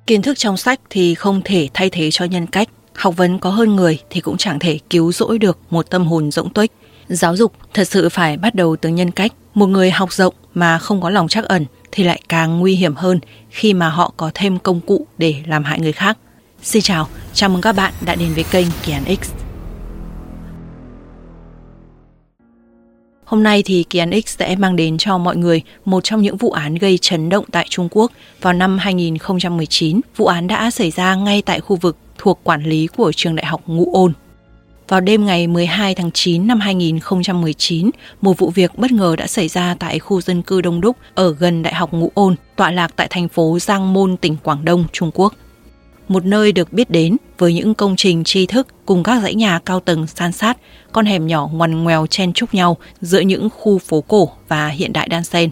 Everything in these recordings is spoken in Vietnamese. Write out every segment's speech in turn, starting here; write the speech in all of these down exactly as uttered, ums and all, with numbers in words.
Kiến thức trong sách thì không thể thay thế cho nhân cách. Học vấn có hơn người thì cũng chẳng thể cứu rỗi được một tâm hồn rỗng tuếch. Giáo dục thật sự phải bắt đầu từ nhân cách. Một người học rộng mà không có lòng trắc ẩn thì lại càng nguy hiểm hơn khi mà họ có thêm công cụ để làm hại người khác. Xin chào, chào mừng các bạn đã đến với kênh Kỳ Án X. Hôm nay thì Kỳ Án X sẽ mang đến cho mọi người một trong những vụ án gây chấn động tại Trung Quốc. Vào năm hai nghìn không trăm mười chín, vụ án đã xảy ra ngay tại khu vực thuộc quản lý của trường đại học Ngũ Ôn. Vào đêm ngày mười hai tháng chín năm hai nghìn không trăm mười chín, một vụ việc bất ngờ đã xảy ra tại khu dân cư đông đúc ở gần Đại học Ngũ Ôn, tọa lạc tại thành phố Giang Môn, tỉnh Quảng Đông, Trung Quốc. Một nơi được biết đến với những công trình tri thức cùng các dãy nhà cao tầng san sát, con hẻm nhỏ ngoằn ngoèo chen chúc nhau giữa những khu phố cổ và hiện đại đan xen.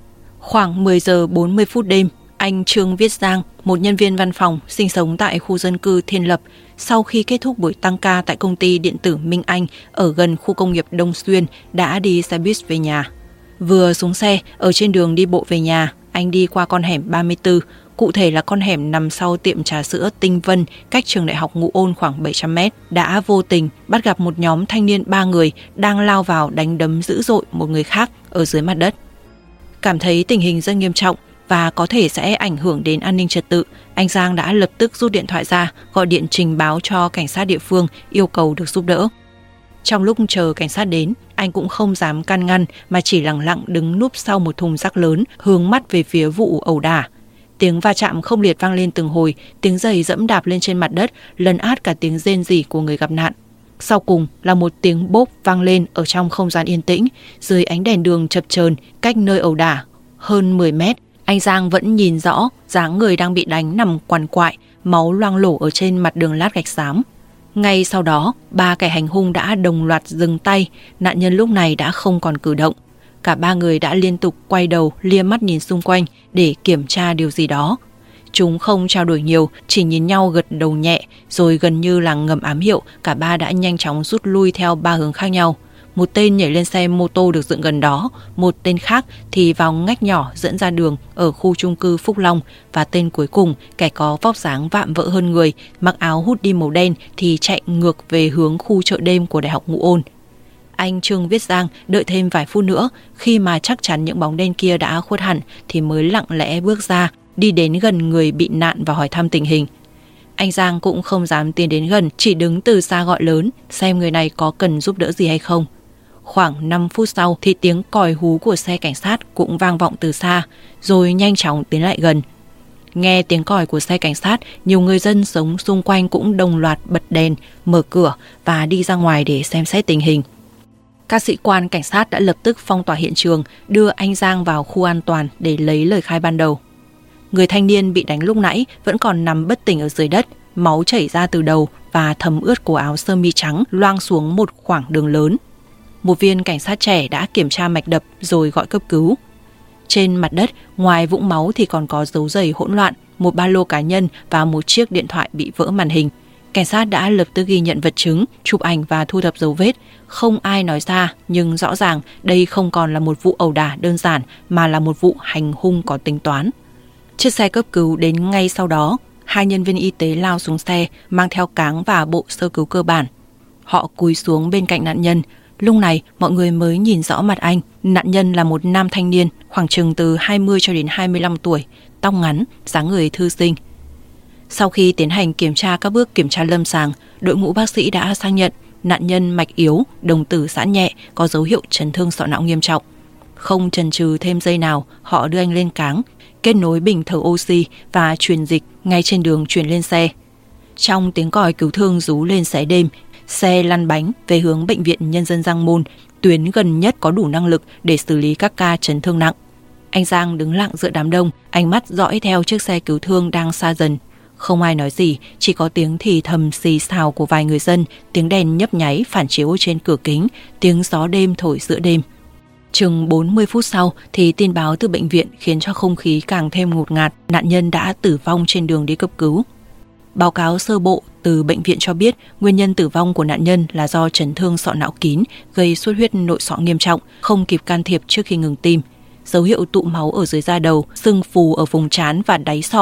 Khoảng mười giờ bốn mươi phút đêm, anh Trương Viết Giang, một nhân viên văn phòng sinh sống tại khu dân cư Thiên Lập, sau khi kết thúc buổi tăng ca tại công ty điện tử Minh Anh ở gần khu công nghiệp Đông Xuyên, đã đi xe buýt về nhà. Vừa xuống xe, ở trên đường đi bộ về nhà, anh đi qua con hẻm ba mươi tư, cụ thể là con hẻm nằm sau tiệm trà sữa Tinh Vân, cách trường đại học Ngũ Ôn khoảng bảy trăm mét, đã vô tình bắt gặp một nhóm thanh niên ba người đang lao vào đánh đấm dữ dội một người khác ở dưới mặt đất. Cảm thấy tình hình rất nghiêm trọng và có thể sẽ ảnh hưởng đến an ninh trật tự, anh Giang đã lập tức rút điện thoại ra, gọi điện trình báo cho cảnh sát địa phương, yêu cầu được giúp đỡ. Trong lúc chờ cảnh sát đến, anh cũng không dám can ngăn mà chỉ lặng lặng đứng núp sau một thùng rác lớn, hướng mắt về phía vụ ẩu đả. Tiếng va chạm không liệt vang lên từng hồi, tiếng giày dẫm đạp lên trên mặt đất lấn át cả tiếng rên rỉ của người gặp nạn. Sau cùng là một tiếng bốp vang lên ở trong không gian yên tĩnh, dưới ánh đèn đường chập chờn cách nơi ẩu đả hơn mười mét. Anh Giang vẫn nhìn rõ dáng người đang bị đánh nằm quằn quại, máu loang lổ ở trên mặt đường lát gạch xám. Ngay sau đó, ba kẻ hành hung đã đồng loạt dừng tay, nạn nhân lúc này đã không còn cử động. Cả ba người đã liên tục quay đầu, lia mắt nhìn xung quanh để kiểm tra điều gì đó. Chúng không trao đổi nhiều, chỉ nhìn nhau gật đầu nhẹ, rồi gần như là ngầm ám hiệu, cả ba đã nhanh chóng rút lui theo ba hướng khác nhau. Một tên nhảy lên xe mô tô được dựng gần đó, một tên khác thì vào ngách nhỏ dẫn ra đường ở khu chung cư Phúc Long, và tên cuối cùng, kẻ có vóc dáng vạm vỡ hơn người, mặc áo hoodie màu đen thì chạy ngược về hướng khu chợ đêm của Đại học Ngũ Ôn. Anh Trương Viết Giang đợi thêm vài phút nữa, khi mà chắc chắn những bóng đen kia đã khuất hẳn thì mới lặng lẽ bước ra, đi đến gần người bị nạn và hỏi thăm tình hình. Anh Giang cũng không dám tiến đến gần, chỉ đứng từ xa gọi lớn xem người này có cần giúp đỡ gì hay không. Khoảng năm phút sau thì tiếng còi hú của xe cảnh sát cũng vang vọng từ xa, rồi nhanh chóng tiến lại gần. Nghe tiếng còi của xe cảnh sát, nhiều người dân sống xung quanh cũng đồng loạt bật đèn, mở cửa và đi ra ngoài để xem xét tình hình. Các sĩ quan cảnh sát đã lập tức phong tỏa hiện trường, đưa anh Giang vào khu an toàn để lấy lời khai ban đầu. Người thanh niên bị đánh lúc nãy vẫn còn nằm bất tỉnh ở dưới đất, máu chảy ra từ đầu và thấm ướt cổ áo sơ mi trắng loang xuống một khoảng đường lớn. Một viên cảnh sát trẻ đã kiểm tra mạch đập rồi gọi cấp cứu. Trên mặt đất, ngoài vũng máu thì còn có dấu giày hỗn loạn, một ba lô cá nhân và một chiếc điện thoại bị vỡ màn hình. Cảnh sát đã lập tức ghi nhận vật chứng, chụp ảnh và thu thập dấu vết. Không ai nói ra, nhưng rõ ràng đây không còn là một vụ ẩu đả đơn giản mà là một vụ hành hung có tính toán. Chiếc xe cấp cứu đến ngay sau đó, hai nhân viên y tế lao xuống xe mang theo cáng và bộ sơ cứu cơ bản. Họ cúi xuống bên cạnh nạn nhân. Lúc này mọi người mới nhìn rõ mặt anh. Nạn nhân là một nam thanh niên khoảng chừng từ hai mươi cho đến hai mươi lăm tuổi, tóc ngắn, dáng người thư sinh. Sau khi tiến hành kiểm tra các bước kiểm tra lâm sàng, đội ngũ bác sĩ đã xác nhận nạn nhân mạch yếu, đồng tử giãn nhẹ, có dấu hiệu chấn thương sọ não nghiêm trọng. Không chần chừ thêm giây nào, họ đưa anh lên cáng, kết nối bình thở oxy và truyền dịch ngay trên đường chuyển lên xe. Trong tiếng còi cứu thương rú lên xé đêm, xe lăn bánh về hướng Bệnh viện Nhân dân Giang Môn, tuyến gần nhất có đủ năng lực để xử lý các ca chấn thương nặng. Anh Giang đứng lặng giữa đám đông, ánh mắt dõi theo chiếc xe cứu thương đang xa dần. Không ai nói gì, chỉ có tiếng thì thầm xì xào của vài người dân, tiếng đèn nhấp nháy phản chiếu trên cửa kính, tiếng gió đêm thổi giữa đêm. Chừng bốn mươi phút sau thì tin báo từ bệnh viện khiến cho không khí càng thêm ngột ngạt, nạn nhân đã tử vong trên đường đi cấp cứu. Báo cáo sơ bộ từ bệnh viện cho biết nguyên nhân tử vong của nạn nhân là do chấn thương sọ não kín gây xuất huyết nội sọ nghiêm trọng, không kịp can thiệp trước khi ngừng tim. Dấu hiệu tụ máu ở dưới da đầu, sưng phù ở vùng trán và đáy sọ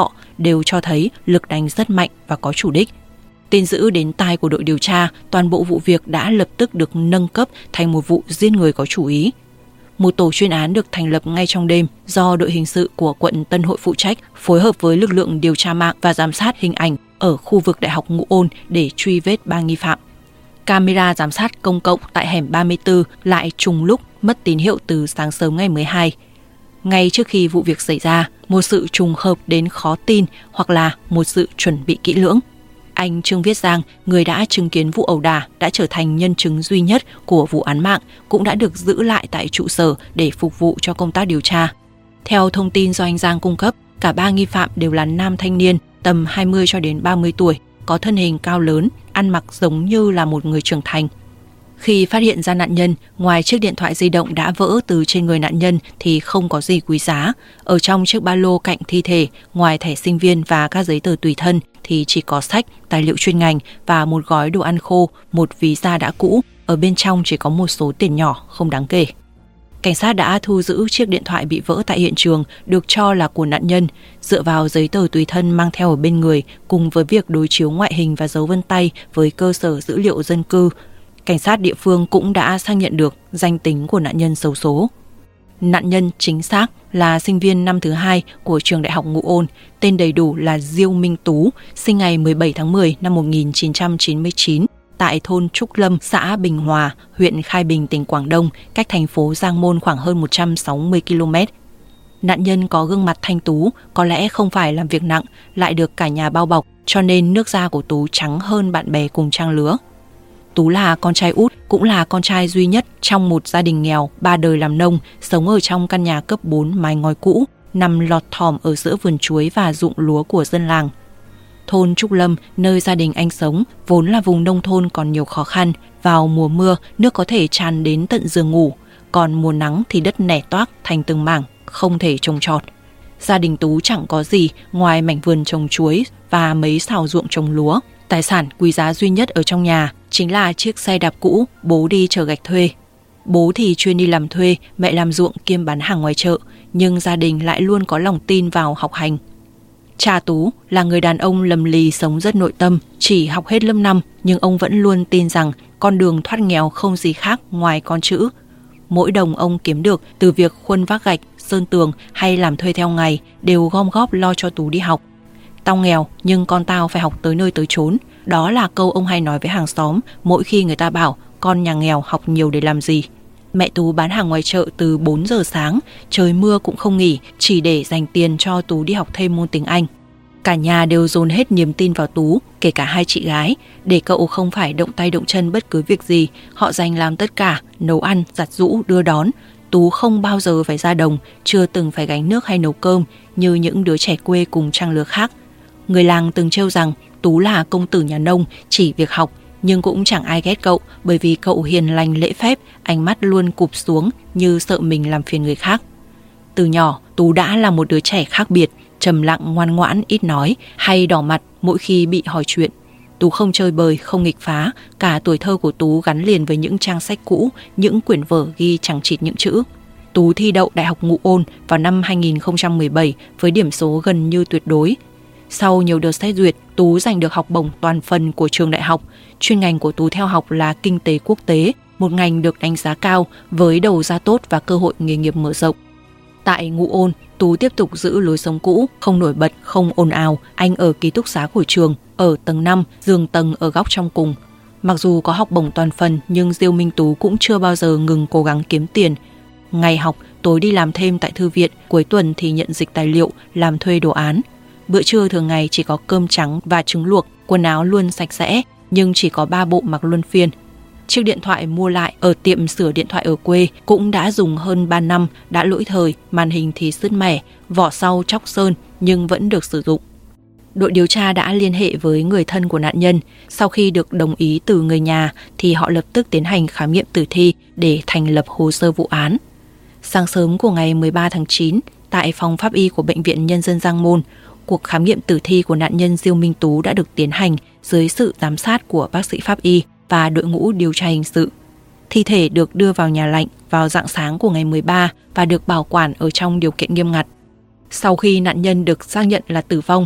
đều cho thấy lực đánh rất mạnh và có chủ đích. Tin dữ đến tai của đội điều tra, toàn bộ vụ việc đã lập tức được nâng cấp thành một vụ giết người có chủ ý. Một tổ chuyên án được thành lập ngay trong đêm do đội hình sự của quận Tân Hội phụ trách, phối hợp với lực lượng điều tra mạng và giám sát hình ảnh ở khu vực Đại học Ngũ Ôn để truy vết ba nghi phạm. Camera giám sát công cộng tại hẻm ba mươi tư lại trùng lúc mất tín hiệu từ sáng sớm ngày mười hai. Ngay trước khi vụ việc xảy ra, một sự trùng hợp đến khó tin hoặc là một sự chuẩn bị kỹ lưỡng. Anh Trương Viết Giang, người đã chứng kiến vụ ẩu đả, đã trở thành nhân chứng duy nhất của vụ án mạng, cũng đã được giữ lại tại trụ sở để phục vụ cho công tác điều tra. Theo thông tin do anh Giang cung cấp, cả ba nghi phạm đều là nam thanh niên tầm hai mươi cho đến ba mươi tuổi, có thân hình cao lớn, ăn mặc giống như là một người trưởng thành. Khi phát hiện ra nạn nhân, ngoài chiếc điện thoại di động đã vỡ từ trên người nạn nhân thì không có gì quý giá. Ở trong chiếc ba lô cạnh thi thể, ngoài thẻ sinh viên và các giấy tờ tùy thân thì chỉ có sách, tài liệu chuyên ngành và một gói đồ ăn khô, một ví da đã cũ. Ở bên trong chỉ có một số tiền nhỏ không đáng kể. Cảnh sát đã thu giữ chiếc điện thoại bị vỡ tại hiện trường, được cho là của nạn nhân. Dựa vào giấy tờ tùy thân mang theo ở bên người, cùng với việc đối chiếu ngoại hình và dấu vân tay với cơ sở dữ liệu dân cư, cảnh sát địa phương cũng đã xác nhận được danh tính của nạn nhân xấu số. Nạn nhân chính xác là sinh viên năm thứ hai của trường Đại học Ngũ Ôn, tên đầy đủ là Diêu Minh Tú, sinh ngày mười bảy tháng mười năm một nghìn chín trăm chín mươi chín, tại thôn Trúc Lâm, xã Bình Hòa, huyện Khai Bình, tỉnh Quảng Đông, cách thành phố Giang Môn khoảng hơn một trăm sáu mươi ki lô mét. Nạn nhân có gương mặt thanh tú, có lẽ không phải làm việc nặng, lại được cả nhà bao bọc, cho nên nước da của Tú trắng hơn bạn bè cùng trang lứa. Tú là con trai út, cũng là con trai duy nhất trong một gia đình nghèo, ba đời làm nông, sống ở trong căn nhà cấp bốn mái ngói cũ, nằm lọt thỏm ở giữa vườn chuối và ruộng lúa của dân làng. Thôn Trúc Lâm, nơi gia đình anh sống, vốn là vùng nông thôn còn nhiều khó khăn. Vào mùa mưa, nước có thể tràn đến tận giường ngủ, còn mùa nắng thì đất nẻ toác thành từng mảng, không thể trồng trọt. Gia đình Tú chẳng có gì ngoài mảnh vườn trồng chuối và mấy sào ruộng trồng lúa. Tài sản quý giá duy nhất ở trong nhà chính là chiếc xe đạp cũ bố đi chở gạch thuê. Bố thì chuyên đi làm thuê, mẹ làm ruộng kiêm bán hàng ngoài chợ, nhưng gia đình lại luôn có lòng tin vào học hành. Cha Tú là người đàn ông lầm lì sống rất nội tâm, chỉ học hết lớp năm, nhưng ông vẫn luôn tin rằng con đường thoát nghèo không gì khác ngoài con chữ. Mỗi đồng ông kiếm được từ việc khuân vác gạch, sơn tường hay làm thuê theo ngày đều gom góp lo cho Tú đi học. Tao nghèo nhưng con tao phải học tới nơi tới chốn. Đó là câu ông hay nói với hàng xóm mỗi khi người ta bảo con nhà nghèo học nhiều để làm gì. Mẹ Tú bán hàng ngoài chợ từ bốn giờ sáng, trời mưa cũng không nghỉ, chỉ để dành tiền cho Tú đi học thêm môn tiếng Anh. Cả nhà đều dồn hết niềm tin vào Tú, kể cả hai chị gái, để cậu không phải động tay động chân bất cứ việc gì. Họ dành làm tất cả, nấu ăn, giặt giũ, đưa đón. Tú không bao giờ phải ra đồng, chưa từng phải gánh nước hay nấu cơm như những đứa trẻ quê cùng trang lứa khác. Người làng từng trêu rằng Tú là công tử nhà nông, chỉ việc học, nhưng cũng chẳng ai ghét cậu bởi vì cậu hiền lành lễ phép, ánh mắt luôn cụp xuống như sợ mình làm phiền người khác. Từ nhỏ, Tú đã là một đứa trẻ khác biệt, trầm lặng, ngoan ngoãn, ít nói, hay đỏ mặt mỗi khi bị hỏi chuyện. Tú không chơi bời, không nghịch phá, cả tuổi thơ của Tú gắn liền với những trang sách cũ, những quyển vở ghi chẳng chịt những chữ. Tú thi đậu Đại học Ngũ Ôn vào năm hai nghìn không trăm mười bảy với điểm số gần như tuyệt đối. Sau nhiều đợt xét duyệt, Tú giành được học bổng toàn phần của trường đại học. Chuyên ngành của Tú theo học là Kinh tế Quốc tế, một ngành được đánh giá cao với đầu ra tốt và cơ hội nghề nghiệp mở rộng. Tại Ngũ Ôn, Tú tiếp tục giữ lối sống cũ, không nổi bật, không ồn ào. Anh ở ký túc xá của trường, ở tầng năm, giường tầng ở góc trong cùng. Mặc dù có học bổng toàn phần, nhưng Diêu Minh Tú cũng chưa bao giờ ngừng cố gắng kiếm tiền. Ngày học, tối đi làm thêm tại thư viện, cuối tuần thì nhận dịch tài liệu, làm thuê đồ án. Bữa trưa thường ngày chỉ có cơm trắng và trứng luộc, quần áo luôn sạch sẽ, nhưng chỉ có ba bộ mặc luân phiên. Chiếc điện thoại mua lại ở tiệm sửa điện thoại ở quê cũng đã dùng hơn ba năm, đã lỗi thời, màn hình thì sứt mẻ, vỏ sau chóc sơn nhưng vẫn được sử dụng. Đội điều tra đã liên hệ với người thân của nạn nhân. Sau khi được đồng ý từ người nhà thì họ lập tức tiến hành khám nghiệm tử thi để thành lập hồ sơ vụ án. Sáng sớm của ngày mười ba tháng chín, tại phòng pháp y của Bệnh viện Nhân dân Giang Môn, cuộc khám nghiệm tử thi của nạn nhân Diêu Minh Tú đã được tiến hành dưới sự giám sát của bác sĩ pháp y và đội ngũ điều tra hình sự. Thi thể được đưa vào nhà lạnh vào rạng sáng của ngày mười ba và được bảo quản ở trong điều kiện nghiêm ngặt. Sau khi nạn nhân được xác nhận là tử vong,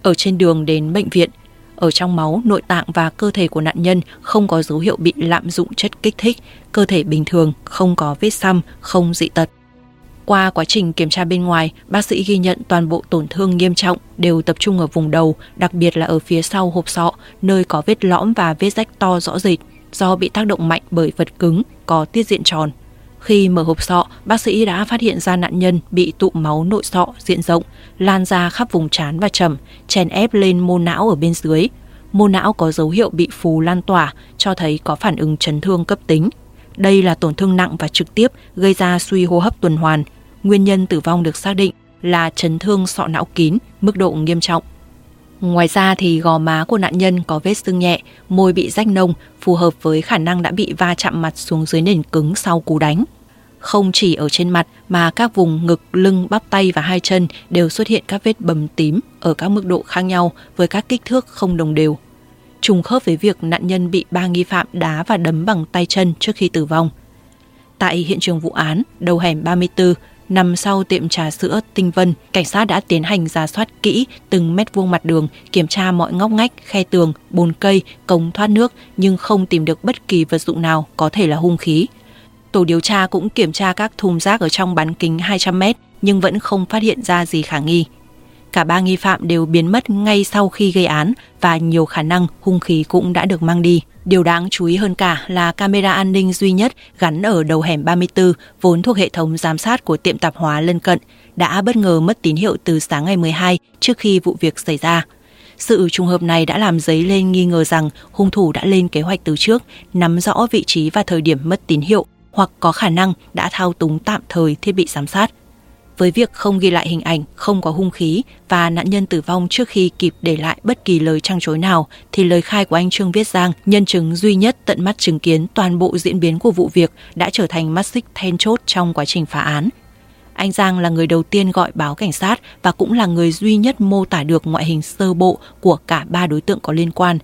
Ở trên đường đến bệnh viện, ở trong máu, nội tạng và cơ thể của nạn nhân không có dấu hiệu bị lạm dụng chất kích thích, cơ thể bình thường, không có vết xăm, không dị tật. Qua quá trình kiểm tra bên ngoài, bác sĩ ghi nhận toàn bộ tổn thương nghiêm trọng đều tập trung ở vùng đầu, đặc biệt là ở phía sau hộp sọ, nơi có vết lõm và vết rách to rõ rệt do bị tác động mạnh bởi vật cứng, có tiết diện tròn. Khi mở hộp sọ, bác sĩ đã phát hiện ra nạn nhân bị tụ máu nội sọ diện rộng, lan ra khắp vùng trán và trầm, chèn ép lên mô não ở bên dưới. Mô não có dấu hiệu bị phù lan tỏa, cho thấy có phản ứng chấn thương cấp tính. Đây là tổn thương nặng và trực tiếp gây ra suy hô hấp tuần hoàn. Nguyên nhân tử vong được xác định là chấn thương sọ não kín, mức độ nghiêm trọng. Ngoài ra thì gò má của nạn nhân có vết sưng nhẹ, môi bị rách nông, phù hợp với khả năng đã bị va chạm mặt xuống dưới nền cứng sau cú đánh. Không chỉ ở trên mặt mà các vùng ngực, lưng, bắp tay và hai chân đều xuất hiện các vết bầm tím ở các mức độ khác nhau với các kích thước không đồng đều. Trùng khớp với việc nạn nhân bị ba nghi phạm đá và đấm bằng tay chân trước khi tử vong. Tại hiện trường vụ án, đầu hẻm ba mươi tư, nằm sau tiệm trà sữa Tinh Vân, cảnh sát đã tiến hành rà soát kỹ từng mét vuông mặt đường, kiểm tra mọi ngóc ngách, khe tường, bồn cây, cống thoát nước nhưng không tìm được bất kỳ vật dụng nào có thể là hung khí. Tổ điều tra cũng kiểm tra các thùng rác ở trong bán kính hai trăm mét nhưng vẫn không phát hiện ra gì khả nghi. Cả ba nghi phạm đều biến mất ngay sau khi gây án và nhiều khả năng hung khí cũng đã được mang đi. Điều đáng chú ý hơn cả là camera an ninh duy nhất gắn ở đầu hẻm ba mươi tư, vốn thuộc hệ thống giám sát của tiệm tạp hóa lân cận, đã bất ngờ mất tín hiệu từ sáng ngày mười hai trước khi vụ việc xảy ra. Sự trùng hợp này đã làm dấy lên nghi ngờ rằng hung thủ đã lên kế hoạch từ trước, nắm rõ vị trí và thời điểm mất tín hiệu, hoặc có khả năng đã thao túng tạm thời thiết bị giám sát. Với việc không ghi lại hình ảnh, không có hung khí và nạn nhân tử vong trước khi kịp để lại bất kỳ lời trăng trối nào, thì lời khai của anh Trương Viết Giang, nhân chứng duy nhất tận mắt chứng kiến toàn bộ diễn biến của vụ việc, đã trở thành mắt xích then chốt trong quá trình phá án. Anh Giang là người đầu tiên gọi báo cảnh sát và cũng là người duy nhất mô tả được ngoại hình sơ bộ của cả ba đối tượng có liên quan.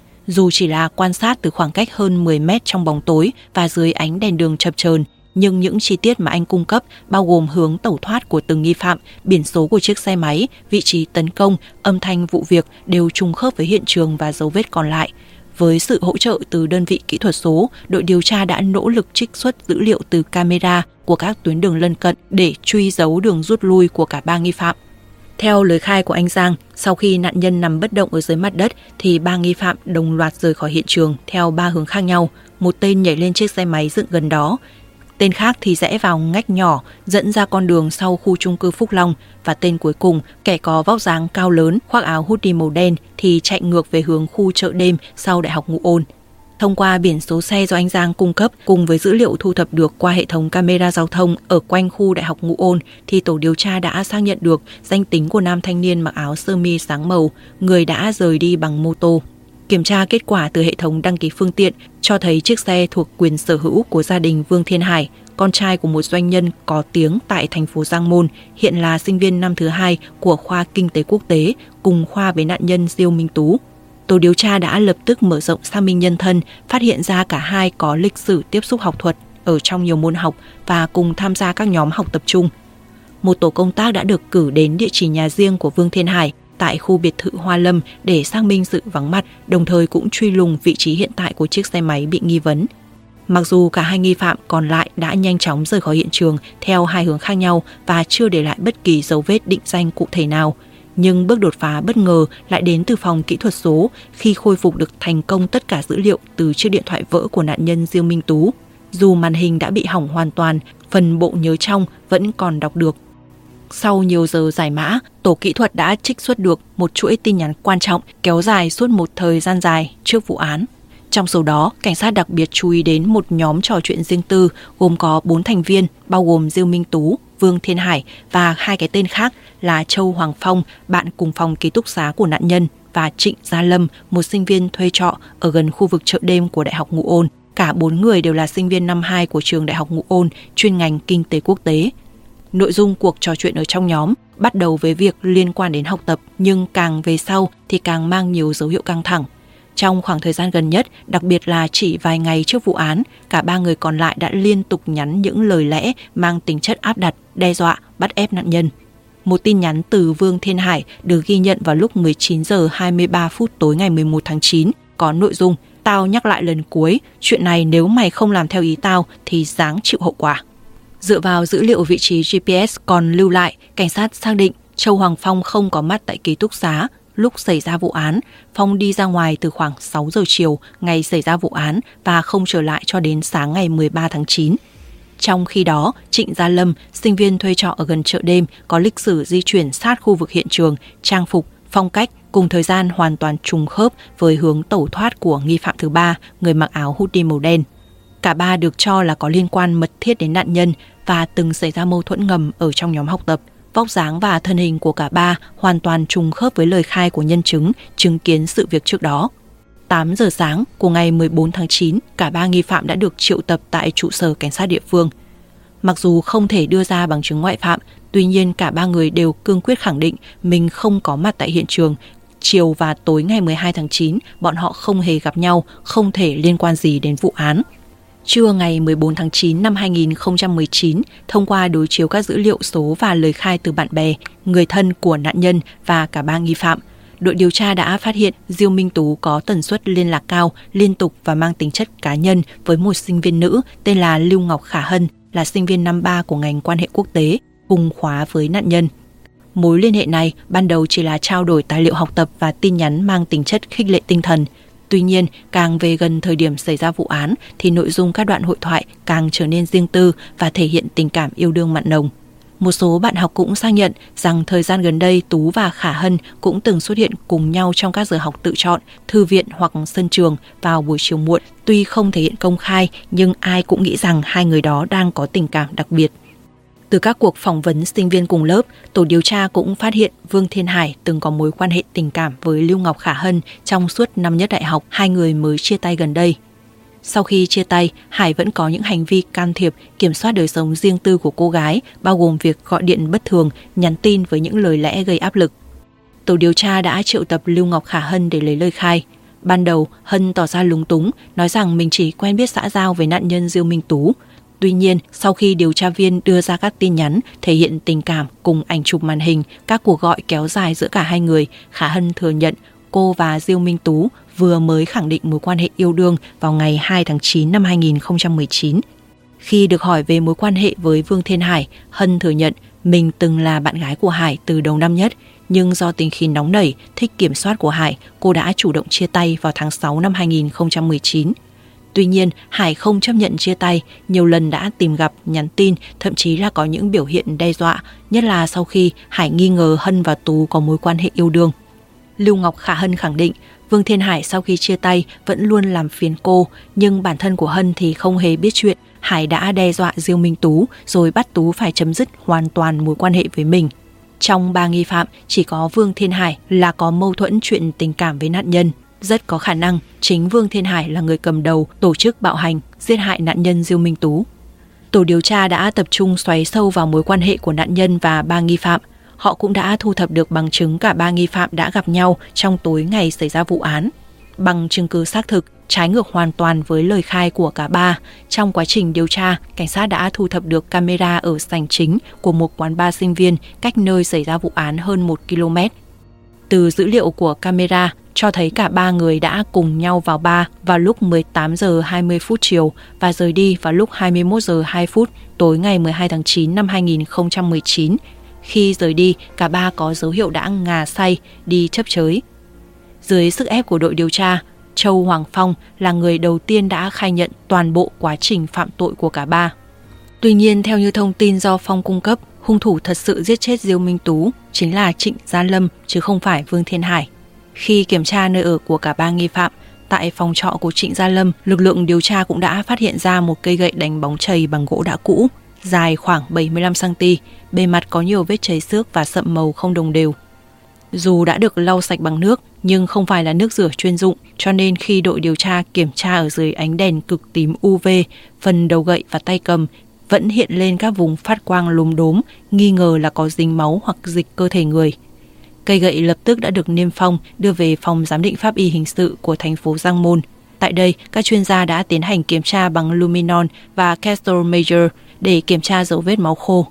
Dù chỉ là quan sát từ khoảng cách hơn mười mét trong bóng tối và dưới ánh đèn đường chập chờn, nhưng những chi tiết mà anh cung cấp bao gồm hướng tẩu thoát của từng nghi phạm, biển số của chiếc xe máy, vị trí tấn công, âm thanh vụ việc đều trùng khớp với hiện trường và dấu vết còn lại. Với sự hỗ trợ từ đơn vị kỹ thuật số, đội điều tra đã nỗ lực trích xuất dữ liệu từ camera của các tuyến đường lân cận để truy dấu đường rút lui của cả ba nghi phạm. Theo lời khai của anh Giang, sau khi nạn nhân nằm bất động ở dưới mặt đất thì ba nghi phạm đồng loạt rời khỏi hiện trường theo ba hướng khác nhau. Một tên nhảy lên chiếc xe máy dựng gần đó, tên khác thì rẽ vào ngách nhỏ dẫn ra con đường sau khu chung cư Phúc Long, và tên cuối cùng, kẻ có vóc dáng cao lớn, khoác áo hoodie màu đen thì chạy ngược về hướng khu chợ đêm sau Đại học Ngũ Ôn. Thông qua biển số xe do anh Giang cung cấp cùng với dữ liệu thu thập được qua hệ thống camera giao thông ở quanh khu Đại học Ngũ Ôn, thì tổ điều tra đã xác nhận được danh tính của nam thanh niên mặc áo sơ mi sáng màu, người đã rời đi bằng mô tô. Kiểm tra kết quả từ hệ thống đăng ký phương tiện cho thấy chiếc xe thuộc quyền sở hữu của gia đình Vương Thiên Hải, con trai của một doanh nhân có tiếng tại thành phố Giang Môn, hiện là sinh viên năm thứ hai của khoa Kinh tế Quốc tế, cùng khoa với nạn nhân Diêu Minh Tú. Tổ điều tra đã lập tức mở rộng xác minh nhân thân, phát hiện ra cả hai có lịch sử tiếp xúc học thuật ở trong nhiều môn học và cùng tham gia các nhóm học tập trung. Một tổ công tác đã được cử đến địa chỉ nhà riêng của Vương Thiên Hải tại khu biệt thự Hoa Lâm để xác minh sự vắng mặt, đồng thời cũng truy lùng vị trí hiện tại của chiếc xe máy bị nghi vấn. Mặc dù cả hai nghi phạm còn lại đã nhanh chóng rời khỏi hiện trường theo hai hướng khác nhau và chưa để lại bất kỳ dấu vết định danh cụ thể nào, nhưng bước đột phá bất ngờ lại đến từ phòng kỹ thuật số khi khôi phục được thành công tất cả dữ liệu từ chiếc điện thoại vỡ của nạn nhân Diêu Minh Tú. Dù màn hình đã bị hỏng hoàn toàn, phần bộ nhớ trong vẫn còn đọc được. Sau nhiều giờ giải mã, tổ kỹ thuật đã trích xuất được một chuỗi tin nhắn quan trọng kéo dài suốt một thời gian dài trước vụ án. Trong số đó, cảnh sát đặc biệt chú ý đến một nhóm trò chuyện riêng tư gồm có bốn thành viên, bao gồm Diêu Minh Tú, Vương Thiên Hải và hai cái tên khác là Châu Hoàng Phong, bạn cùng phòng ký túc xá của nạn nhân, và Trịnh Gia Lâm, một sinh viên thuê trọ ở gần khu vực chợ đêm của Đại học Ngũ Ôn. Cả bốn người đều là sinh viên năm hai của trường Đại học Ngũ Ôn, chuyên ngành Kinh tế Quốc tế. Nội dung cuộc trò chuyện ở trong nhóm bắt đầu với việc liên quan đến học tập, nhưng càng về sau thì càng mang nhiều dấu hiệu căng thẳng. Trong khoảng thời gian gần nhất, đặc biệt là chỉ vài ngày trước vụ án, cả ba người còn lại đã liên tục nhắn những lời lẽ mang tính chất áp đặt, đe dọa, bắt ép nạn nhân. Một tin nhắn từ Vương Thiên Hải được ghi nhận vào lúc mười chín giờ hai mươi ba phút tối ngày mười một tháng chín có nội dung: tao nhắc lại lần cuối, chuyện này nếu mày không làm theo ý tao thì ráng chịu hậu quả. Dựa vào dữ liệu vị trí giê pê ét còn lưu lại, cảnh sát xác định Châu Hoàng Phong không có mặt tại ký túc xá lúc xảy ra vụ án. Phong đi ra ngoài từ khoảng sáu giờ chiều ngày xảy ra vụ án và không trở lại cho đến sáng ngày mười ba tháng chín. Trong khi đó, Trịnh Gia Lâm, sinh viên thuê trọ ở gần chợ đêm, có lịch sử di chuyển sát khu vực hiện trường, trang phục, phong cách cùng thời gian hoàn toàn trùng khớp với hướng tẩu thoát của nghi phạm thứ ba, người mặc áo hoodie màu đen. Cả ba được cho là có liên quan mật thiết đến nạn nhân và từng xảy ra mâu thuẫn ngầm ở trong nhóm học tập. Vóc dáng và thân hình của cả ba hoàn toàn trùng khớp với lời khai của nhân chứng chứng kiến sự việc trước đó. tám giờ sáng của ngày mười bốn tháng chín, cả ba nghi phạm đã được triệu tập tại trụ sở cảnh sát địa phương. Mặc dù không thể đưa ra bằng chứng ngoại phạm, tuy nhiên cả ba người đều cương quyết khẳng định mình không có mặt tại hiện trường. Chiều và tối ngày mười hai tháng chín, bọn họ không hề gặp nhau, không thể liên quan gì đến vụ án. Trưa ngày mười bốn tháng chín năm hai nghìn không trăm mười chín, thông qua đối chiếu các dữ liệu số và lời khai từ bạn bè, người thân của nạn nhân và cả ba nghi phạm, đội điều tra đã phát hiện Diêu Minh Tú có tần suất liên lạc cao, liên tục và mang tính chất cá nhân với một sinh viên nữ tên là Lưu Ngọc Khả Hân, là sinh viên năm ba của ngành quan hệ quốc tế, cùng khóa với nạn nhân. Mối liên hệ này ban đầu chỉ là trao đổi tài liệu học tập và tin nhắn mang tính chất khích lệ tinh thần. Tuy nhiên, càng về gần thời điểm xảy ra vụ án thì nội dung các đoạn hội thoại càng trở nên riêng tư và thể hiện tình cảm yêu đương mặn nồng. Một số bạn học cũng xác nhận rằng thời gian gần đây Tú và Khả Hân cũng từng xuất hiện cùng nhau trong các giờ học tự chọn, thư viện hoặc sân trường vào buổi chiều muộn. Tuy không thể hiện công khai, nhưng ai cũng nghĩ rằng hai người đó đang có tình cảm đặc biệt. Từ các cuộc phỏng vấn sinh viên cùng lớp, tổ điều tra cũng phát hiện Vương Thiên Hải từng có mối quan hệ tình cảm với Lưu Ngọc Khả Hân trong suốt năm nhất đại học, hai người mới chia tay gần đây. Sau khi chia tay, Hải vẫn có những hành vi can thiệp, kiểm soát đời sống riêng tư của cô gái, bao gồm việc gọi điện bất thường, nhắn tin với những lời lẽ gây áp lực. Tổ điều tra đã triệu tập Lưu Ngọc Khả Hân để lấy lời khai. Ban đầu, Hân tỏ ra lúng túng, nói rằng mình chỉ quen biết xã giao với nạn nhân Diêu Minh Tú. Tuy nhiên, sau khi điều tra viên đưa ra các tin nhắn thể hiện tình cảm cùng ảnh chụp màn hình, các cuộc gọi kéo dài giữa cả hai người, Khả Hân thừa nhận cô và Diêu Minh Tú vừa mới khẳng định mối quan hệ yêu đương vào ngày hai tháng chín năm hai nghìn không trăm mười chín. Khi được hỏi về mối quan hệ với Vương Thiên Hải, Hân thừa nhận mình từng là bạn gái của Hải từ đầu năm nhất, nhưng do tính khí nóng nảy, thích kiểm soát của Hải, cô đã chủ động chia tay vào tháng sáu năm hai nghìn không trăm mười chín. Tuy nhiên, Hải không chấp nhận chia tay, nhiều lần đã tìm gặp, nhắn tin, thậm chí là có những biểu hiện đe dọa, nhất là sau khi Hải nghi ngờ Hân và Tú có mối quan hệ yêu đương. Lưu Ngọc Khả Hân khẳng định Vương Thiên Hải sau khi chia tay vẫn luôn làm phiền cô, nhưng bản thân của Hân thì không hề biết chuyện. Hải đã đe dọa Diêu Minh Tú rồi bắt Tú phải chấm dứt hoàn toàn mối quan hệ với mình. Trong ba nghi phạm, chỉ có Vương Thiên Hải là có mâu thuẫn chuyện tình cảm với nạn nhân. Rất có khả năng chính Vương Thiên Hải là người cầm đầu tổ chức bạo hành, giết hại nạn nhân Diêu Minh Tú. Tổ điều tra đã tập trung xoáy sâu vào mối quan hệ của nạn nhân và ba nghi phạm. Họ cũng đã thu thập được bằng chứng cả ba nghi phạm đã gặp nhau trong tối ngày xảy ra vụ án. Bằng chứng cứ xác thực, trái ngược hoàn toàn với lời khai của cả ba. Trong quá trình điều tra, cảnh sát đã thu thập được camera ở sảnh chính của một quán bar sinh viên cách nơi xảy ra vụ án hơn một ki lô mét. Từ dữ liệu của camera, cho thấy cả ba người đã cùng nhau vào bar vào lúc mười tám giờ hai mươi phút chiều và rời đi vào lúc hai mươi mốt giờ hai phút tối ngày mười hai tháng chín năm hai nghìn không trăm mười chín. Khi rời đi, cả ba có dấu hiệu đã ngà say, đi chấp chới. Dưới sức ép của đội điều tra, Châu Hoàng Phong là người đầu tiên đã khai nhận toàn bộ quá trình phạm tội của cả ba. Tuy nhiên, theo như thông tin do Phong cung cấp, hung thủ thật sự giết chết Diêu Minh Tú chính là Trịnh Gia Lâm chứ không phải Vương Thiên Hải. Khi kiểm tra nơi ở của cả ba nghi phạm, tại phòng trọ của Trịnh Gia Lâm, lực lượng điều tra cũng đã phát hiện ra một cây gậy đánh bóng chày bằng gỗ đã cũ, dài khoảng bảy mươi lăm xăng-ti-mét, bề mặt có nhiều vết chảy xước và sậm màu không đồng đều. Dù đã được lau sạch bằng nước, nhưng không phải là nước rửa chuyên dụng, cho nên khi đội điều tra kiểm tra ở dưới ánh đèn cực tím u vê, phần đầu gậy và tay cầm vẫn hiện lên các vùng phát quang lốm đốm, nghi ngờ là có dính máu hoặc dịch cơ thể người. Cây gậy lập tức đã được niêm phong đưa về phòng giám định pháp y hình sự của thành phố Giang Môn. Tại đây, các chuyên gia đã tiến hành kiểm tra bằng luminon và Castor Major để kiểm tra dấu vết máu khô.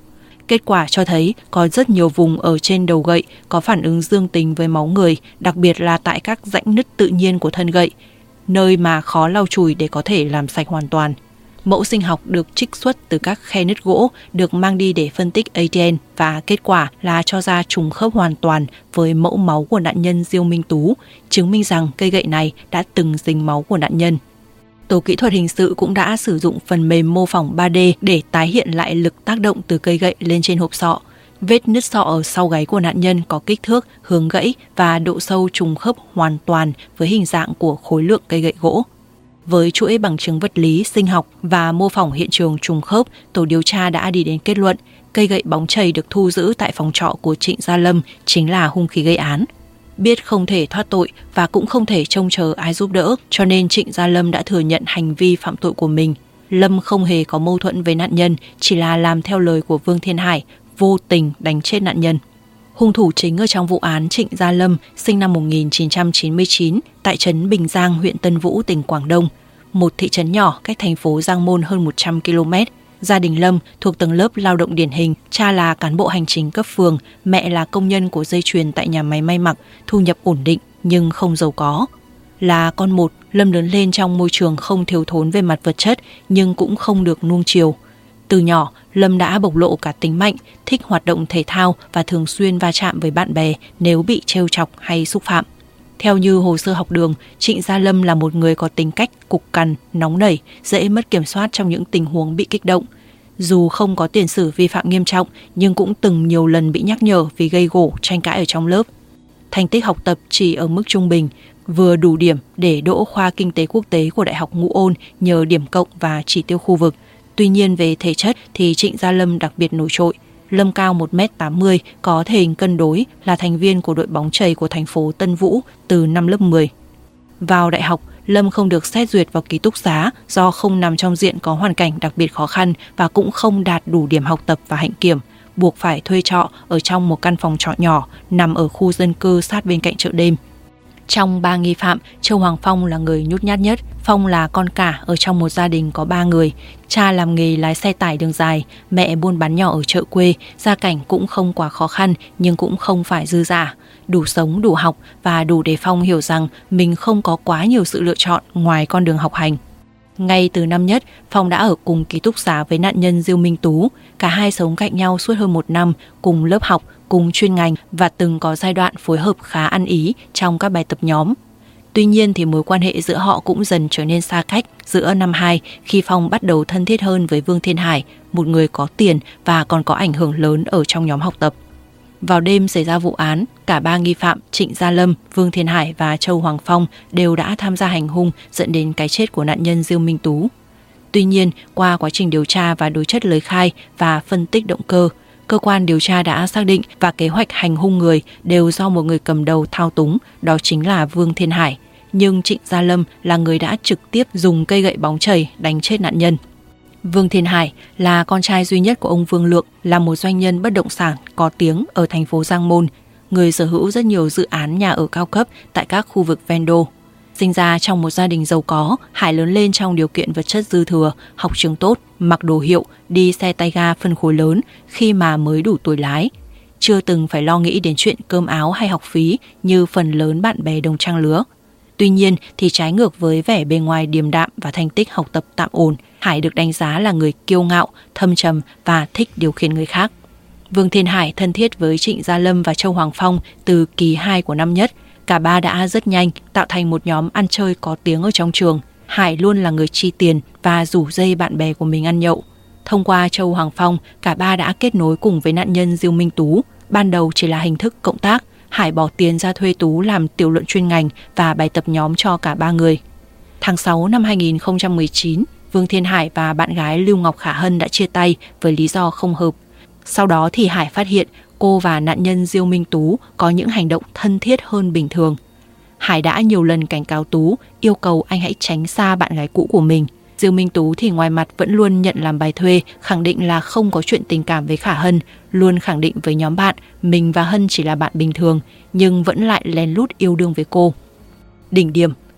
Kết quả cho thấy có rất nhiều vùng ở trên đầu gậy có phản ứng dương tính với máu người, đặc biệt là tại các rãnh nứt tự nhiên của thân gậy, nơi mà khó lau chùi để có thể làm sạch hoàn toàn. Mẫu sinh học được trích xuất từ các khe nứt gỗ được mang đi để phân tích a đê en và kết quả là cho ra trùng khớp hoàn toàn với mẫu máu của nạn nhân Diêu Minh Tú, chứng minh rằng cây gậy này đã từng dính máu của nạn nhân. Tổ kỹ thuật hình sự cũng đã sử dụng phần mềm mô phỏng ba D để tái hiện lại lực tác động từ cây gậy lên trên hộp sọ. Vết nứt sọ ở sau gáy của nạn nhân có kích thước, hướng gãy và độ sâu trùng khớp hoàn toàn với hình dạng của khối lượng cây gậy gỗ. Với chuỗi bằng chứng vật lý, sinh học và mô phỏng hiện trường trùng khớp, tổ điều tra đã đi đến kết luận cây gậy bóng chày được thu giữ tại phòng trọ của Trịnh Gia Lâm chính là hung khí gây án. Biết không thể thoát tội và cũng không thể trông chờ ai giúp đỡ, cho nên Trịnh Gia Lâm đã thừa nhận hành vi phạm tội của mình. Lâm không hề có mâu thuẫn với nạn nhân, chỉ là làm theo lời của Vương Thiên Hải, vô tình đánh chết nạn nhân. Hung thủ chính ở trong vụ án Trịnh Gia Lâm sinh năm một nghìn chín trăm chín mươi chín tại trấn Bình Giang, huyện Tân Vũ, tỉnh Quảng Đông, một thị trấn nhỏ cách thành phố Giang Môn hơn một trăm ki lô mét. Gia đình Lâm thuộc tầng lớp lao động điển hình, cha là cán bộ hành chính cấp phường, mẹ là công nhân của dây chuyền tại nhà máy may mặc, thu nhập ổn định nhưng không giàu có. Là con một, Lâm lớn lên trong môi trường không thiếu thốn về mặt vật chất nhưng cũng không được nuông chiều. Từ nhỏ, Lâm đã bộc lộ cả tính mạnh, thích hoạt động thể thao và thường xuyên va chạm với bạn bè nếu bị trêu chọc hay xúc phạm. Theo như hồ sơ học đường, Trịnh Gia Lâm là một người có tính cách cục cằn, nóng nảy, dễ mất kiểm soát trong những tình huống bị kích động. Dù không có tiền sử vi phạm nghiêm trọng, nhưng cũng từng nhiều lần bị nhắc nhở vì gây gổ, tranh cãi ở trong lớp. Thành tích học tập chỉ ở mức trung bình, vừa đủ điểm để đỗ khoa kinh tế quốc tế của Đại học Ngũ Ôn nhờ điểm cộng và chỉ tiêu khu vực. Tuy nhiên về thể chất thì Trịnh Gia Lâm đặc biệt nổi trội. Lâm cao một mét tám mươi, có thể hình cân đối, là thành viên của đội bóng chày của thành phố Tân Vũ từ năm lớp mười. Vào đại học, Lâm không được xét duyệt vào ký túc xá do không nằm trong diện có hoàn cảnh đặc biệt khó khăn và cũng không đạt đủ điểm học tập và hạnh kiểm, buộc phải thuê trọ ở trong một căn phòng trọ nhỏ nằm ở khu dân cư sát bên cạnh chợ đêm. Trong ba nghi phạm, Châu Hoàng Phong là người nhút nhát nhất. Phong là con cả ở trong một gia đình có ba người. Cha làm nghề lái xe tải đường dài, mẹ buôn bán nhỏ ở chợ quê, gia cảnh cũng không quá khó khăn nhưng cũng không phải dư dả. Đủ sống, đủ học và đủ để Phong hiểu rằng mình không có quá nhiều sự lựa chọn ngoài con đường học hành. Ngay từ năm nhất, Phong đã ở cùng ký túc xá với nạn nhân Diêu Minh Tú. Cả hai sống cạnh nhau suốt hơn một năm, cùng lớp học, cùng chuyên ngành và từng có giai đoạn phối hợp khá ăn ý trong các bài tập nhóm. Tuy nhiên thì mối quan hệ giữa họ cũng dần trở nên xa cách giữa năm hai khi Phong bắt đầu thân thiết hơn với Vương Thiên Hải, một người có tiền và còn có ảnh hưởng lớn ở trong nhóm học tập. Vào đêm xảy ra vụ án, cả ba nghi phạm Trịnh Gia Lâm, Vương Thiên Hải và Châu Hoàng Phong đều đã tham gia hành hung dẫn đến cái chết của nạn nhân Diêu Minh Tú. Tuy nhiên, qua quá trình điều tra và đối chất lời khai và phân tích động cơ, cơ quan điều tra đã xác định và kế hoạch hành hung người đều do một người cầm đầu thao túng, đó chính là Vương Thiên Hải. Nhưng Trịnh Gia Lâm là người đã trực tiếp dùng cây gậy bóng chày đánh chết nạn nhân. Vương Thiên Hải là con trai duy nhất của ông Vương Lượng, là một doanh nhân bất động sản có tiếng ở thành phố Giang Môn, người sở hữu rất nhiều dự án nhà ở cao cấp tại các khu vực ven đô. Sinh ra trong một gia đình giàu có, Hải lớn lên trong điều kiện vật chất dư thừa, học trường tốt, mặc đồ hiệu, đi xe tay ga phân khối lớn khi mà mới đủ tuổi lái. Chưa từng phải lo nghĩ đến chuyện cơm áo hay học phí như phần lớn bạn bè đồng trang lứa. Tuy nhiên thì trái ngược với vẻ bề ngoài điềm đạm và thành tích học tập tạm ổn, Hải được đánh giá là người kiêu ngạo, thâm trầm và thích điều khiển người khác. Vương Thiên Hải thân thiết với Trịnh Gia Lâm và Châu Hoàng Phong từ kỳ hai của năm nhất. Cả ba đã rất nhanh tạo thành một nhóm ăn chơi có tiếng ở trong trường. Hải luôn là người chi tiền và rủ dây bạn bè của mình ăn nhậu. Thông qua Châu Hoàng Phong, cả ba đã kết nối cùng với nạn nhân Diêu Minh Tú. Ban đầu chỉ là hình thức cộng tác, Hải bỏ tiền ra thuê Tú làm tiểu luận chuyên ngành và bài tập nhóm cho cả ba người. Tháng sáu năm hai nghìn không trăm mười chín, Vương Thiên Hải và bạn gái Lưu Ngọc Khả Hân đã chia tay với lý do không hợp. Sau đó thì Hải phát hiện cô và nạn nhân Diêu Minh Tú có những hành động thân thiết hơn bình thường. Hải đã nhiều lần cảnh cáo Tú, yêu cầu anh hãy tránh xa bạn gái cũ của mình. Diêu Minh Tú thì ngoài mặt vẫn luôn nhận làm bài thuê, khẳng định là không có chuyện tình cảm với Khả Hân, luôn khẳng định với nhóm bạn mình và Hân chỉ là bạn bình thường, nhưng vẫn lại lén lút yêu đương với cô. Đỉnh điểm,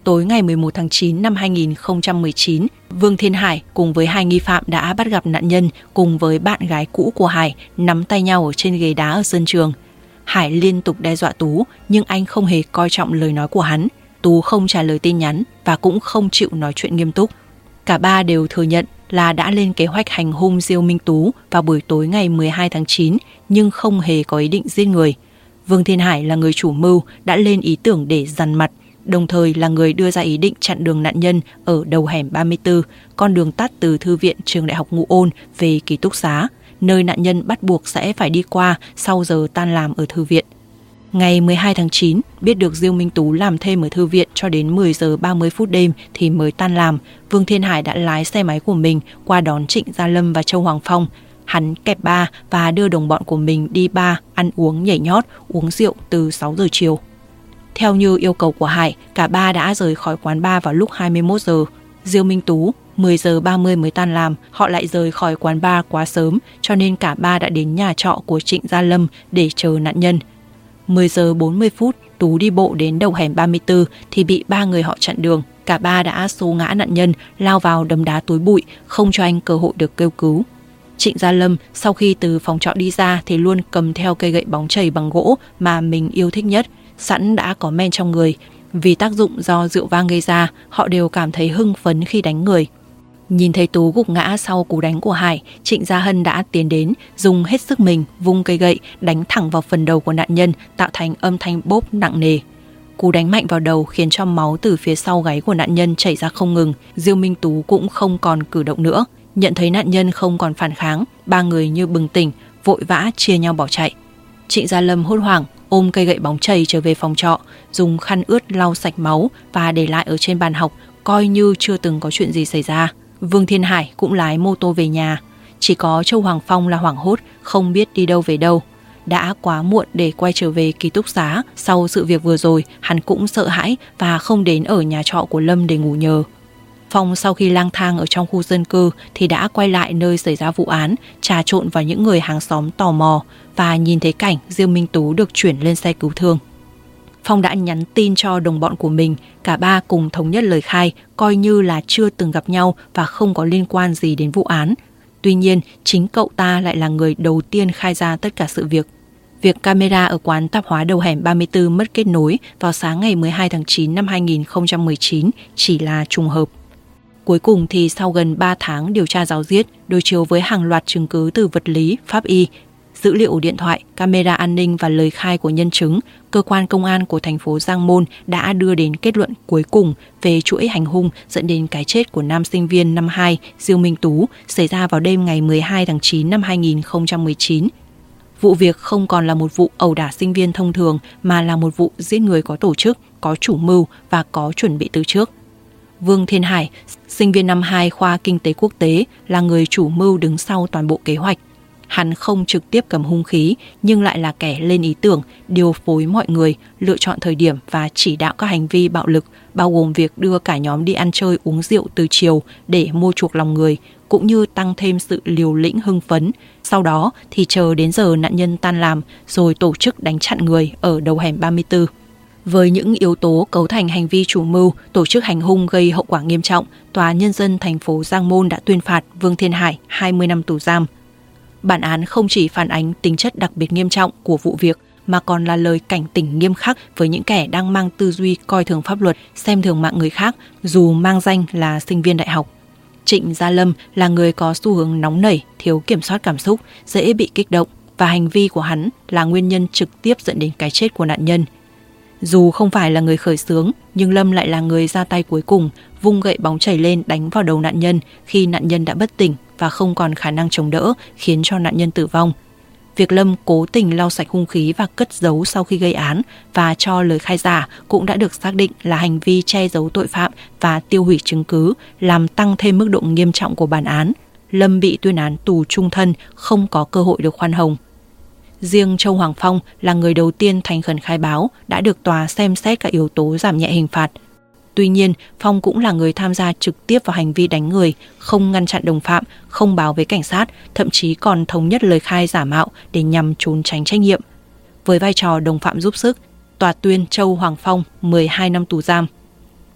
Tối ngày mười một tháng chín năm hai nghìn không trăm mười chín, Vương Thiên Hải cùng với hai nghi phạm đã bắt gặp nạn nhân cùng với bạn gái cũ của Hải nắm tay nhau ở trên ghế đá ở sân trường. Hải liên tục đe dọa Tú, nhưng anh không hề coi trọng lời nói của hắn. Tú không trả lời tin nhắn và cũng không chịu nói chuyện nghiêm túc. Cả ba đều thừa nhận là đã lên kế hoạch hành hung Diêu Minh Tú vào buổi tối ngày mười hai tháng chín, nhưng không hề có ý định giết người. Vương Thiên Hải là người chủ mưu đã lên ý tưởng để dằn mặt, đồng thời là người đưa ra ý định chặn đường nạn nhân ở đầu hẻm ba mươi tư, con đường tắt từ thư viện trường đại học Ngũ Ôn về ký túc xá, nơi nạn nhân bắt buộc sẽ phải đi qua sau giờ tan làm ở thư viện. Ngày mười hai tháng chín, biết được Diêu Minh Tú làm thêm ở thư viện cho đến mười giờ ba mươi phút đêm thì mới tan làm, Vương Thiên Hải đã lái xe máy của mình qua đón Trịnh Gia Lâm và Châu Hoàng Phong. Hắn kẹp ba và đưa đồng bọn của mình đi bar, ăn uống nhảy nhót, uống rượu từ sáu giờ chiều. Theo như yêu cầu của Hải, cả ba đã rời khỏi quán bar vào lúc hai mươi mốt giờ. Diêu Minh Tú mười giờ ba mươi mới tan làm, họ lại rời khỏi quán bar quá sớm, cho nên cả ba đã đến nhà trọ của Trịnh Gia Lâm để chờ nạn nhân. mười giờ bốn mươi phút, Tú đi bộ đến đầu hẻm ba mươi tư thì bị ba người họ chặn đường. Cả ba đã xô ngã nạn nhân, lao vào đấm đá túi bụi, không cho anh cơ hội được kêu cứu. Trịnh Gia Lâm sau khi từ phòng trọ đi ra thì luôn cầm theo cây gậy bóng chày bằng gỗ mà mình yêu thích nhất, sẵn đã có men trong người. Vì tác dụng do rượu vang gây ra, họ đều cảm thấy hưng phấn khi đánh người. Nhìn thấy Tú gục ngã sau cú đánh của Hải, Trịnh Gia Hân đã tiến đến, dùng hết sức mình vung cây gậy đánh thẳng vào phần đầu của nạn nhân, tạo thành âm thanh bốp nặng nề. Cú đánh mạnh vào đầu khiến cho máu từ phía sau gáy của nạn nhân chảy ra không ngừng. Diêu Minh Tú cũng không còn cử động nữa. Nhận thấy nạn nhân không còn phản kháng, ba người như bừng tỉnh, vội vã chia nhau bỏ chạy. Trịnh Gia Lâm hốt hoảng ôm cây gậy bóng chày trở về phòng trọ, dùng khăn ướt lau sạch máu và để lại ở trên bàn học, coi như chưa từng có chuyện gì xảy ra. Vương Thiên Hải cũng lái mô tô về nhà. Chỉ có Châu Hoàng Phong là hoảng hốt, không biết đi đâu về đâu. Đã quá muộn để quay trở về ký túc xá. Sau sự việc vừa rồi, hắn cũng sợ hãi và không đến ở nhà trọ của Lâm để ngủ nhờ. Phong sau khi lang thang ở trong khu dân cư thì đã quay lại nơi xảy ra vụ án, trà trộn vào những người hàng xóm tò mò và nhìn thấy cảnh Diêu Minh Tú được chuyển lên xe cứu thương. Phong đã nhắn tin cho đồng bọn của mình, cả ba cùng thống nhất lời khai, coi như là chưa từng gặp nhau và không có liên quan gì đến vụ án. Tuy nhiên, chính cậu ta lại là người đầu tiên khai ra tất cả sự việc. Việc camera ở quán tạp hóa đầu hẻm ba mươi tư mất kết nối vào sáng ngày mười hai tháng chín năm hai nghìn không trăm mười chín chỉ là trùng hợp. Cuối cùng thì sau gần ba tháng điều tra ráo riết, đối chiếu với hàng loạt chứng cứ từ vật lý, pháp y, dữ liệu điện thoại, camera an ninh và lời khai của nhân chứng, cơ quan công an của thành phố Giang Môn đã đưa đến kết luận cuối cùng về chuỗi hành hung dẫn đến cái chết của nam sinh viên năm hai Diêu Minh Tú xảy ra vào đêm ngày mười hai tháng chín năm hai nghìn không trăm mười chín. Vụ việc không còn là một vụ ẩu đả sinh viên thông thường mà là một vụ giết người có tổ chức, có chủ mưu và có chuẩn bị từ trước. Vương Thiên Hải, sinh viên năm hai khoa Kinh tế Quốc tế, là người chủ mưu đứng sau toàn bộ kế hoạch. Hắn không trực tiếp cầm hung khí nhưng lại là kẻ lên ý tưởng, điều phối mọi người, lựa chọn thời điểm và chỉ đạo các hành vi bạo lực, bao gồm việc đưa cả nhóm đi ăn chơi uống rượu từ chiều để mua chuộc lòng người, cũng như tăng thêm sự liều lĩnh hưng phấn. Sau đó thì chờ đến giờ nạn nhân tan làm rồi tổ chức đánh chặn người ở đầu hẻm ba mươi tư. Với những yếu tố cấu thành hành vi chủ mưu, tổ chức hành hung gây hậu quả nghiêm trọng, Tòa án Nhân dân thành phố Giang Môn đã tuyên phạt Vương Thiên Hải hai mươi năm tù giam. Bản án không chỉ phản ánh tính chất đặc biệt nghiêm trọng của vụ việc mà còn là lời cảnh tỉnh nghiêm khắc với những kẻ đang mang tư duy coi thường pháp luật, xem thường mạng người khác dù mang danh là sinh viên đại học. Trịnh Gia Lâm là người có xu hướng nóng nảy, thiếu kiểm soát cảm xúc, dễ bị kích động và hành vi của hắn là nguyên nhân trực tiếp dẫn đến cái chết của nạn nhân. Dù không phải là người khởi xướng, nhưng Lâm lại là người ra tay cuối cùng, vung gậy bóng chảy lên đánh vào đầu nạn nhân khi nạn nhân đã bất tỉnh và không còn khả năng chống đỡ, khiến cho nạn nhân tử vong. Việc Lâm cố tình lau sạch hung khí và cất giấu sau khi gây án và cho lời khai giả cũng đã được xác định là hành vi che giấu tội phạm và tiêu hủy chứng cứ, làm tăng thêm mức độ nghiêm trọng của bản án. Lâm bị tuyên án tù chung thân, không có cơ hội được khoan hồng. Riêng Châu Hoàng Phong là người đầu tiên thành khẩn khai báo, đã được tòa xem xét các yếu tố giảm nhẹ hình phạt. Tuy nhiên, Phong cũng là người tham gia trực tiếp vào hành vi đánh người, không ngăn chặn đồng phạm, không báo với cảnh sát, thậm chí còn thống nhất lời khai giả mạo để nhằm trốn tránh trách nhiệm. Với vai trò đồng phạm giúp sức, tòa tuyên Châu Hoàng Phong mười hai năm tù giam.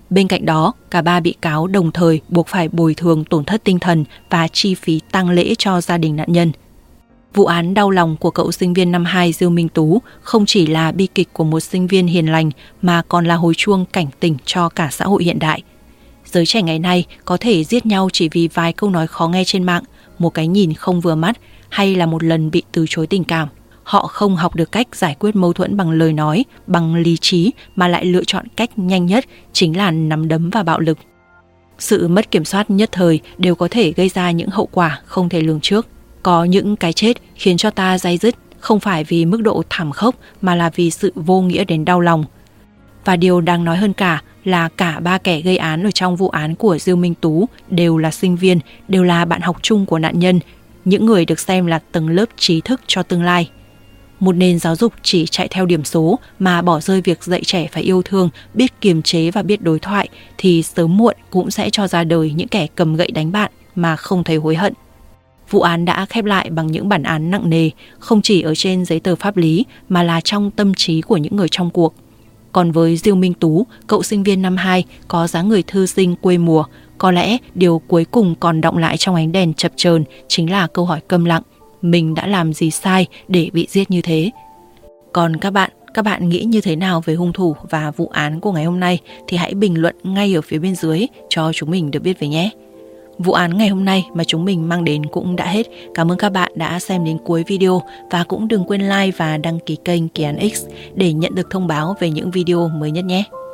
Bên cạnh đó, cả ba bị cáo đồng thời buộc phải bồi thường tổn thất tinh thần và chi phí tang lễ cho gia đình nạn nhân. Vụ án đau lòng của cậu sinh viên năm hai Diêu Minh Tú không chỉ là bi kịch của một sinh viên hiền lành mà còn là hồi chuông cảnh tỉnh cho cả xã hội hiện đại. Giới trẻ ngày nay có thể giết nhau chỉ vì vài câu nói khó nghe trên mạng, một cái nhìn không vừa mắt hay là một lần bị từ chối tình cảm. Họ không học được cách giải quyết mâu thuẫn bằng lời nói, bằng lý trí mà lại lựa chọn cách nhanh nhất chính là nắm đấm và bạo lực. Sự mất kiểm soát nhất thời đều có thể gây ra những hậu quả không thể lường trước. Có những cái chết khiến cho ta day dứt không phải vì mức độ thảm khốc mà là vì sự vô nghĩa đến đau lòng. Và điều đáng nói hơn cả là cả ba kẻ gây án ở trong vụ án của Diêu Minh Tú đều là sinh viên, đều là bạn học chung của nạn nhân, những người được xem là tầng lớp trí thức cho tương lai. Một nền giáo dục chỉ chạy theo điểm số mà bỏ rơi việc dạy trẻ phải yêu thương, biết kiềm chế và biết đối thoại thì sớm muộn cũng sẽ cho ra đời những kẻ cầm gậy đánh bạn mà không thấy hối hận. Vụ án đã khép lại bằng những bản án nặng nề, không chỉ ở trên giấy tờ pháp lý mà là trong tâm trí của những người trong cuộc. Còn với Diêu Minh Tú, cậu sinh viên năm hai có dáng người thư sinh quê mùa, có lẽ điều cuối cùng còn đọng lại trong ánh đèn chập chờn chính là câu hỏi câm lặng: mình đã làm gì sai để bị giết như thế? Còn các bạn, các bạn nghĩ như thế nào về hung thủ và vụ án của ngày hôm nay thì hãy bình luận ngay ở phía bên dưới cho chúng mình được biết về nhé. Vụ án ngày hôm nay mà chúng mình mang đến cũng đã hết. Cảm ơn các bạn đã xem đến cuối video và cũng đừng quên like và đăng ký kênh Kỳ Án X để nhận được thông báo về những video mới nhất nhé.